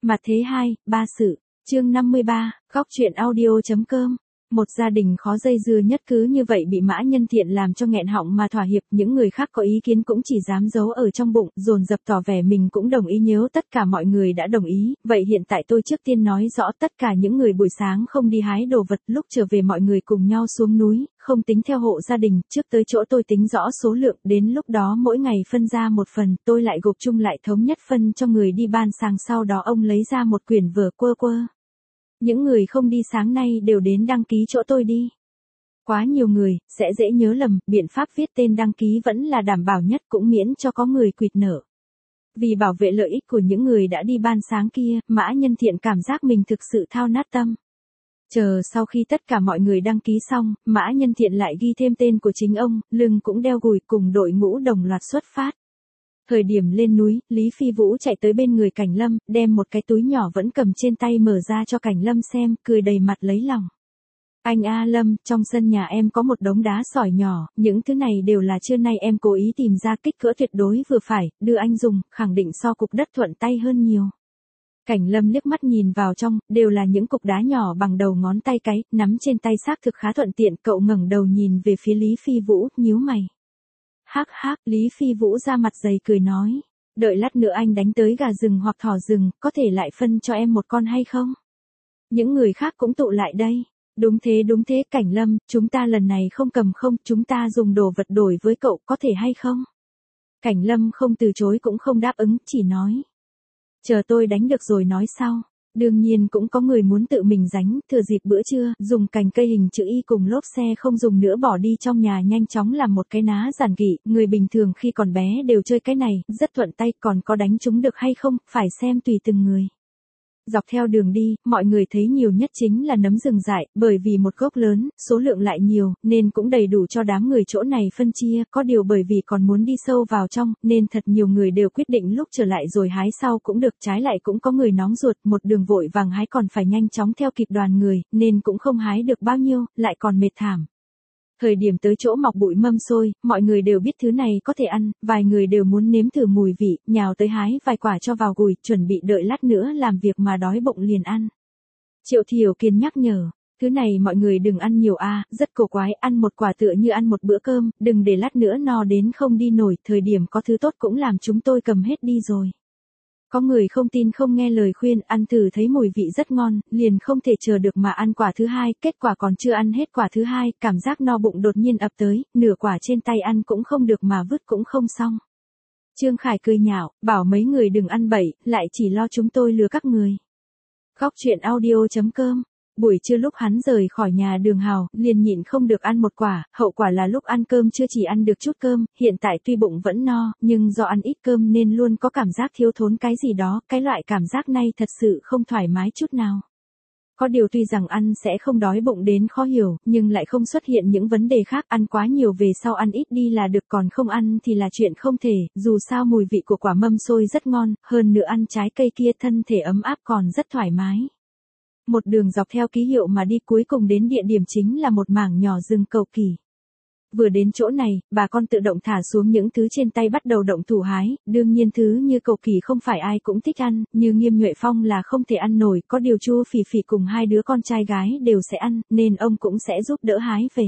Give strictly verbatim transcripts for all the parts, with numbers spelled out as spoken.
Mặt thế hai, ba sự, chương năm mươi ba, góc truyện audio.com. Một gia đình khó dây dưa nhất cứ như vậy bị Mã Nhân Thiện làm cho nghẹn họng mà thỏa hiệp, những người khác có ý kiến cũng chỉ dám giấu ở trong bụng, dồn dập tỏ vẻ mình cũng đồng ý. Nếu tất cả mọi người đã đồng ý, vậy hiện tại tôi trước tiên nói rõ tất cả những người buổi sáng không đi hái đồ vật, lúc trở về mọi người cùng nhau xuống núi, không tính theo hộ gia đình, trước tới chỗ tôi tính rõ số lượng, đến lúc đó mỗi ngày phân ra một phần, tôi lại gộp chung lại thống nhất phân cho người đi ban sáng. Sau đó ông lấy ra một quyển vở quơ quơ. Những người không đi sáng nay đều đến đăng ký chỗ tôi đi. Quá nhiều người, sẽ dễ nhớ lầm, biện pháp viết tên đăng ký vẫn là đảm bảo nhất, cũng miễn cho có người quỵt nợ. Vì bảo vệ lợi ích của những người đã đi ban sáng kia, Mã Nhân Thiện cảm giác mình thực sự thao nát tâm. Chờ sau khi tất cả mọi người đăng ký xong, Mã Nhân Thiện lại ghi thêm tên của chính ông, lưng cũng đeo gùi, cùng đội ngũ đồng loạt xuất phát. Thời điểm lên núi, Lý Phi Vũ chạy tới bên người Cảnh Lâm, đem một cái túi nhỏ vẫn cầm trên tay mở ra cho Cảnh Lâm xem, cười đầy mặt lấy lòng. Anh A Lâm, trong sân nhà em có một đống đá sỏi nhỏ, những thứ này đều là trưa nay em cố ý tìm ra, kích cỡ tuyệt đối vừa phải, đưa anh dùng, khẳng định so cục đất thuận tay hơn nhiều. Cảnh Lâm liếc mắt nhìn vào trong, đều là những cục đá nhỏ bằng đầu ngón tay cái, nắm trên tay xác thực khá thuận tiện. Cậu ngẩng đầu nhìn về phía Lý Phi Vũ, nhíu mày. Hắc hắc, Lý Phi Vũ ra mặt dày cười nói, đợi lát nữa anh đánh tới gà rừng hoặc thỏ rừng, có thể lại phân cho em một con hay không? Những người khác cũng tụ lại đây. Đúng thế đúng thế Cảnh Lâm, chúng ta lần này không cầm không, chúng ta dùng đồ vật đổi với cậu, có thể hay không? Cảnh Lâm không từ chối cũng không đáp ứng, chỉ nói. Chờ tôi đánh được rồi nói sau. Đương nhiên cũng có người muốn tự mình ránh, thừa dịp bữa trưa, dùng cành cây hình chữ Y cùng lốp xe không dùng nữa bỏ đi trong nhà nhanh chóng làm một cái ná giản dị. Người bình thường khi còn bé đều chơi cái này, rất thuận tay, còn có đánh chúng được hay không, phải xem tùy từng người. Dọc theo đường đi, mọi người thấy nhiều nhất chính là nấm rừng dại, bởi vì một gốc lớn, số lượng lại nhiều, nên cũng đầy đủ cho đám người chỗ này phân chia, có điều bởi vì còn muốn đi sâu vào trong, nên thật nhiều người đều quyết định lúc trở lại rồi hái sau cũng được. Trái lại cũng có người nóng ruột, một đường vội vàng hái còn phải nhanh chóng theo kịp đoàn người, nên cũng không hái được bao nhiêu, lại còn mệt thảm. Thời điểm tới chỗ mọc bụi mâm xôi, mọi người đều biết thứ này có thể ăn, vài người đều muốn nếm thử mùi vị, nhào tới hái vài quả cho vào gùi, chuẩn bị đợi lát nữa làm việc mà đói bụng liền ăn. Triệu Thiều Kiên nhắc nhở, thứ này mọi người đừng ăn nhiều a, rất cổ quái, ăn một quả tựa như ăn một bữa cơm, đừng để lát nữa no đến không đi nổi, thời điểm có thứ tốt cũng làm chúng tôi cầm hết đi rồi. Có người không tin không nghe lời khuyên, ăn thử thấy mùi vị rất ngon, liền không thể chờ được mà ăn quả thứ hai, kết quả còn chưa ăn hết quả thứ hai, cảm giác no bụng đột nhiên ập tới, nửa quả trên tay ăn cũng không được mà vứt cũng không xong. Trương Khải cười nhạo, bảo mấy người đừng ăn bậy, lại chỉ lo chúng tôi lừa các người. Góc truyện audio.com. Buổi trưa lúc hắn rời khỏi nhà Đường Hào, liền nhịn không được ăn một quả, hậu quả là lúc ăn cơm chưa chỉ ăn được chút cơm, hiện tại tuy bụng vẫn no, nhưng do ăn ít cơm nên luôn có cảm giác thiếu thốn cái gì đó, cái loại cảm giác này thật sự không thoải mái chút nào. Có điều tuy rằng ăn sẽ không đói bụng đến khó hiểu, nhưng lại không xuất hiện những vấn đề khác, ăn quá nhiều về sau ăn ít đi là được, còn không ăn thì là chuyện không thể, dù sao mùi vị của quả mâm xôi rất ngon, hơn nữa ăn trái cây kia thân thể ấm áp còn rất thoải mái. Một đường dọc theo ký hiệu mà đi, cuối cùng đến địa điểm chính là một mảng nhỏ rừng cầu kỳ. Vừa đến chỗ này, bà con tự động thả xuống những thứ trên tay bắt đầu động thủ hái, đương nhiên thứ như cầu kỳ không phải ai cũng thích ăn, như Nghiêm Nhuệ Phong là không thể ăn nổi, có điều Chu Phỉ Phỉ cùng hai đứa con trai gái đều sẽ ăn, nên ông cũng sẽ giúp đỡ hái về.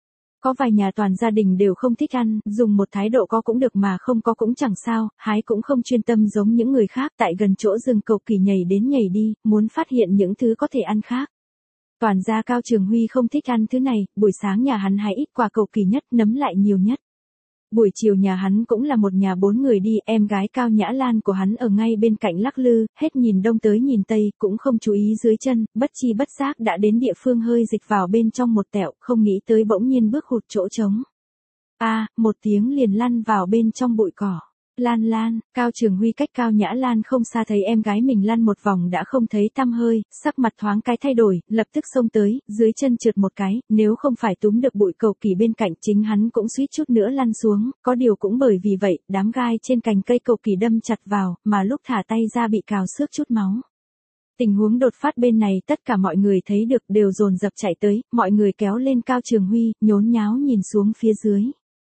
Có vài nhà toàn gia đình đều không thích ăn, dùng một thái độ có cũng được mà không có cũng chẳng sao, hái cũng không chuyên tâm giống những người khác, tại gần chỗ rừng cầu kỳ nhảy đến nhảy đi, muốn phát hiện những thứ có thể ăn khác. Toàn gia Cao Trường Huy không thích ăn thứ này, buổi sáng nhà hắn hái ít quả cầu kỳ nhất, nấm lại nhiều nhất. Buổi chiều nhà hắn cũng là một nhà bốn người đi, em gái Cao Nhã Lan của hắn ở ngay bên cạnh lắc lư, hết nhìn đông tới nhìn tây, cũng không chú ý dưới chân, bất chi bất giác đã đến địa phương hơi dịch vào bên trong một tẹo, không nghĩ tới bỗng nhiên bước hụt chỗ trống. A, à, một tiếng liền lăn vào bên trong bụi cỏ. Lan Lan, Cao Trường Huy cách Cao Nhã Lan không xa thấy em gái mình lăn một vòng đã không thấy tăm hơi, sắc mặt thoáng cái thay đổi, lập tức xông tới, dưới chân trượt một cái, nếu không phải túm được bụi cầu kỳ bên cạnh chính hắn cũng suýt chút nữa lăn xuống, có điều cũng bởi vì vậy, đám gai trên cành cây cầu kỳ đâm chặt vào, mà lúc thả tay ra bị cào xước chút máu. Tình huống đột phát bên này tất cả mọi người thấy được đều dồn dập chạy tới, mọi người kéo lên Cao Trường Huy, nhốn nháo nhìn xuống phía dưới.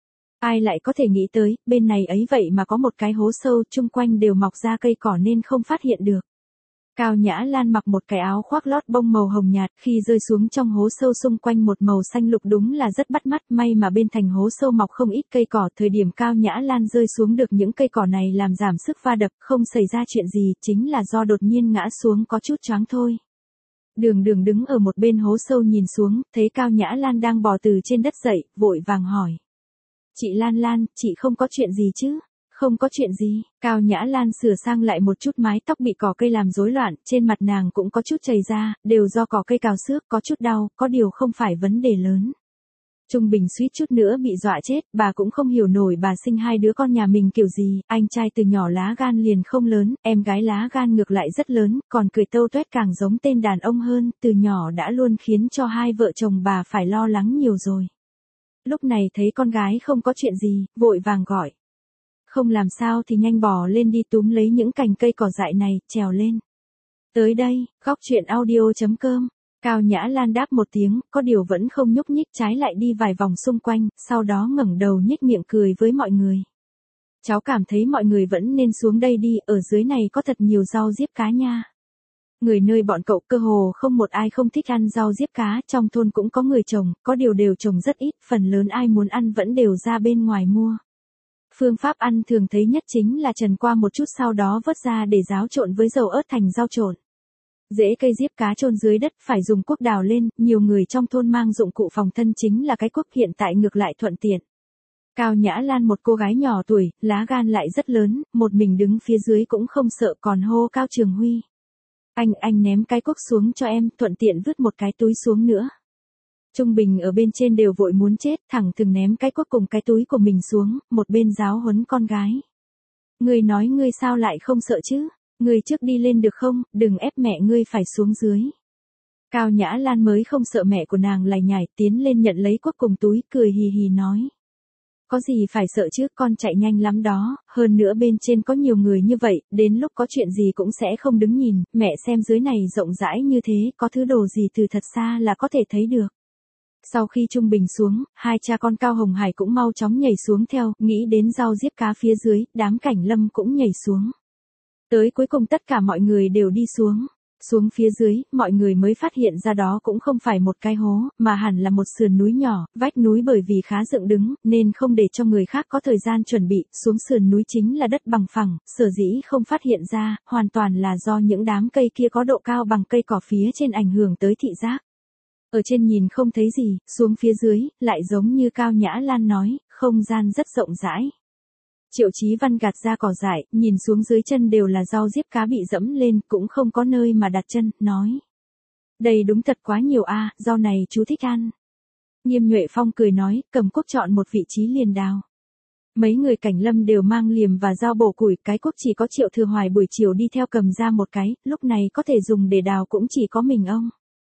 Ai lại có thể nghĩ tới, bên này ấy vậy mà có một cái hố sâu, chung quanh đều mọc ra cây cỏ nên không phát hiện được. Cao Nhã Lan mặc một cái áo khoác lót bông màu hồng nhạt, khi rơi xuống trong hố sâu xung quanh một màu xanh lục đúng là rất bắt mắt, may mà bên thành hố sâu mọc không ít cây cỏ, thời điểm Cao Nhã Lan rơi xuống được những cây cỏ này làm giảm sức va đập, không xảy ra chuyện gì, chính là do đột nhiên ngã xuống có chút choáng thôi. Đường Đường đứng ở một bên hố sâu nhìn xuống, thấy Cao Nhã Lan đang bò từ trên đất dậy, vội vàng hỏi. Chị Lan Lan, chị không có chuyện gì chứ? Không có chuyện gì, Cao Nhã Lan sửa sang lại một chút mái tóc bị cỏ cây làm rối loạn, trên mặt nàng cũng có chút chảy ra, đều do cỏ cây cào xước, có chút đau, có điều không phải vấn đề lớn. Trung Bình suýt chút nữa bị dọa chết, bà cũng không hiểu nổi bà sinh hai đứa con nhà mình kiểu gì, anh trai từ nhỏ lá gan liền không lớn, em gái lá gan ngược lại rất lớn, còn cười tâu tuét càng giống tên đàn ông hơn, từ nhỏ đã luôn khiến cho hai vợ chồng bà phải lo lắng nhiều rồi. Lúc này thấy con gái không có chuyện gì, vội vàng gọi. Không làm sao thì nhanh bò lên đi túm lấy những cành cây cỏ dại này, trèo lên. Tới đây, góc chuyện audio chấm com. Cao Nhã Lan đáp một tiếng, có điều vẫn không nhúc nhích, trái lại đi vài vòng xung quanh, sau đó ngẩng đầu nhếch miệng cười với mọi người. Cháu cảm thấy mọi người vẫn nên xuống đây đi, ở dưới này có thật nhiều rau diếp cá nha. Người nơi bọn cậu cơ hồ không một ai không thích ăn rau diếp cá, trong thôn cũng có người trồng, có điều đều trồng rất ít, phần lớn ai muốn ăn vẫn đều ra bên ngoài mua. Phương pháp ăn thường thấy nhất chính là trần qua một chút sau đó vớt ra để ráo trộn với dầu ớt thành rau trộn. Rễ cây diếp cá chôn dưới đất phải dùng cuốc đào lên, nhiều người trong thôn mang dụng cụ phòng thân chính là cái cuốc, hiện tại ngược lại thuận tiện. Cao Nhã Lan một cô gái nhỏ tuổi, lá gan lại rất lớn, một mình đứng phía dưới cũng không sợ, còn hô Cao Trường Huy. Anh, anh ném cái cuốc xuống cho em, thuận tiện vứt một cái túi xuống nữa. Trung Bình ở bên trên đều vội muốn chết, thẳng thừng ném cái cuốc cùng cái túi của mình xuống, một bên giáo huấn con gái. Ngươi nói ngươi sao lại không sợ chứ? Ngươi trước đi lên được không, đừng ép mẹ ngươi phải xuống dưới. Cao Nhã Lan mới không sợ mẹ của nàng lải nhải, tiến lên nhận lấy cuốc cùng túi, cười hì hì nói. Có gì phải sợ chứ, con chạy nhanh lắm đó, hơn nữa bên trên có nhiều người như vậy, đến lúc có chuyện gì cũng sẽ không đứng nhìn, mẹ xem dưới này rộng rãi như thế, có thứ đồ gì từ thật xa là có thể thấy được. Sau khi Trung Bình xuống, hai cha con Cao Hồng Hải cũng mau chóng nhảy xuống theo, nghĩ đến rau diếp cá phía dưới, đám Cảnh Lâm cũng nhảy xuống. Tới cuối cùng tất cả mọi người đều đi xuống. Xuống phía dưới, mọi người mới phát hiện ra đó cũng không phải một cái hố, mà hẳn là một sườn núi nhỏ, vách núi bởi vì khá dựng đứng, nên không để cho người khác có thời gian chuẩn bị, xuống sườn núi chính là đất bằng phẳng, sở dĩ không phát hiện ra, hoàn toàn là do những đám cây kia có độ cao bằng cây cỏ phía trên ảnh hưởng tới thị giác. Ở trên nhìn không thấy gì, xuống phía dưới, lại giống như Cao Nhã Lan nói, không gian rất rộng rãi. Triệu Chí Văn gạt ra cỏ dại, nhìn xuống dưới chân đều là rau diếp cá bị dẫm lên, cũng không có nơi mà đặt chân, nói. Đây đúng thật quá nhiều a, à, rau này chú thích ăn. Nghiêm Nhuệ Phong cười nói, cầm cuốc chọn một vị trí liền đào. Mấy người Cảnh Lâm đều mang liềm và dao bổ củi, cái cuốc chỉ có Triệu Thừa Hoài buổi chiều đi theo cầm ra một cái, lúc này có thể dùng để đào cũng chỉ có mình ông.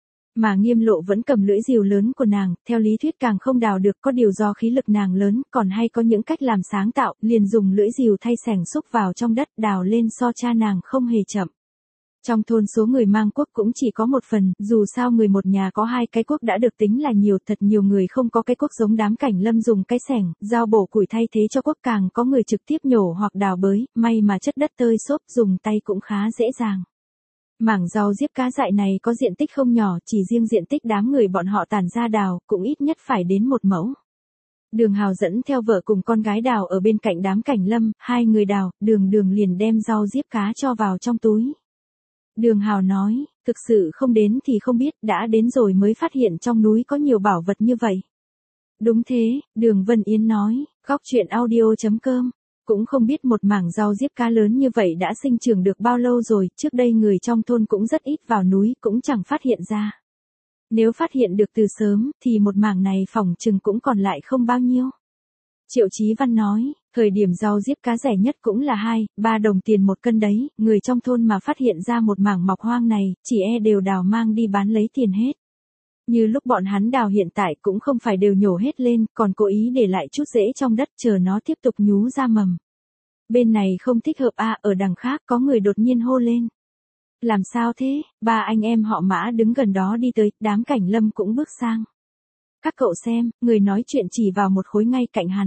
Mà Nghiêm Lộ vẫn cầm lưỡi rìu lớn của nàng, theo lý thuyết càng không đào được, có điều do khí lực nàng lớn, còn hay có những cách làm sáng tạo, liền dùng lưỡi rìu thay xẻng xúc vào trong đất, đào lên so cha nàng không hề chậm. Trong thôn số người mang cuốc cũng chỉ có một phần, dù sao người một nhà có hai cái cuốc đã được tính là nhiều, thật nhiều người không có cái cuốc giống đám Cảnh Lâm dùng cái xẻng, dao bổ củi thay thế cho cuốc, càng có người trực tiếp nhổ hoặc đào bới, may mà chất đất tơi xốp, dùng tay cũng khá dễ dàng. Mảng rau diếp cá dại này có diện tích không nhỏ, chỉ riêng diện tích đám người bọn họ tản ra đào, cũng ít nhất phải đến một mẫu. Đường Hào dẫn theo vợ cùng con gái đào ở bên cạnh đám Cảnh Lâm, hai người đào, Đường Đường liền đem rau diếp cá cho vào trong túi. Đường Hào nói, thực sự không đến thì không biết, đã đến rồi mới phát hiện trong núi có nhiều bảo vật như vậy. Đúng thế, Đường Vân Yến nói, góc chuyện audio chấm com. Cũng không biết một mảng rau diếp cá lớn như vậy đã sinh trưởng được bao lâu rồi, trước đây người trong thôn cũng rất ít vào núi, cũng chẳng phát hiện ra. Nếu phát hiện được từ sớm, thì một mảng này phỏng chừng cũng còn lại không bao nhiêu. Triệu Chí Văn nói, thời điểm rau diếp cá rẻ nhất cũng là hai, ba đồng tiền một cân đấy, người trong thôn mà phát hiện ra một mảng mọc hoang này, chỉ e đều đào mang đi bán lấy tiền hết. Như lúc bọn hắn đào hiện tại cũng không phải đều nhổ hết lên, còn cố ý để lại chút rễ trong đất chờ nó tiếp tục nhú ra mầm. Bên này không thích hợp à, ở đằng khác có người đột nhiên hô lên. Làm sao thế, ba anh em họ Mã đứng gần đó đi tới, đám Cảnh Lâm cũng bước sang. Các cậu xem, người nói chuyện chỉ vào một khối ngay cạnh hắn.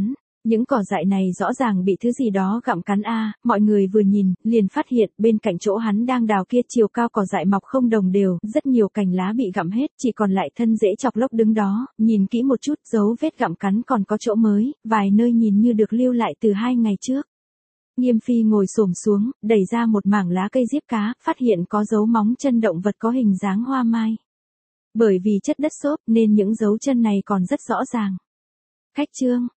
Những cỏ dại này rõ ràng bị thứ gì đó gặm cắn a, mọi người vừa nhìn, liền phát hiện bên cạnh chỗ hắn đang đào kia chiều cao cỏ dại mọc không đồng đều, rất nhiều cành lá bị gặm hết, chỉ còn lại thân rễ chọc lốc đứng đó, nhìn kỹ một chút, dấu vết gặm cắn còn có chỗ mới, vài nơi nhìn như được lưu lại từ hai ngày trước. Nghiêm Phi ngồi xổm xuống, đẩy ra một mảng lá cây diếp cá, phát hiện có dấu móng chân động vật có hình dáng hoa mai. Bởi vì chất đất xốp nên những dấu chân này còn rất rõ ràng. Khách trương,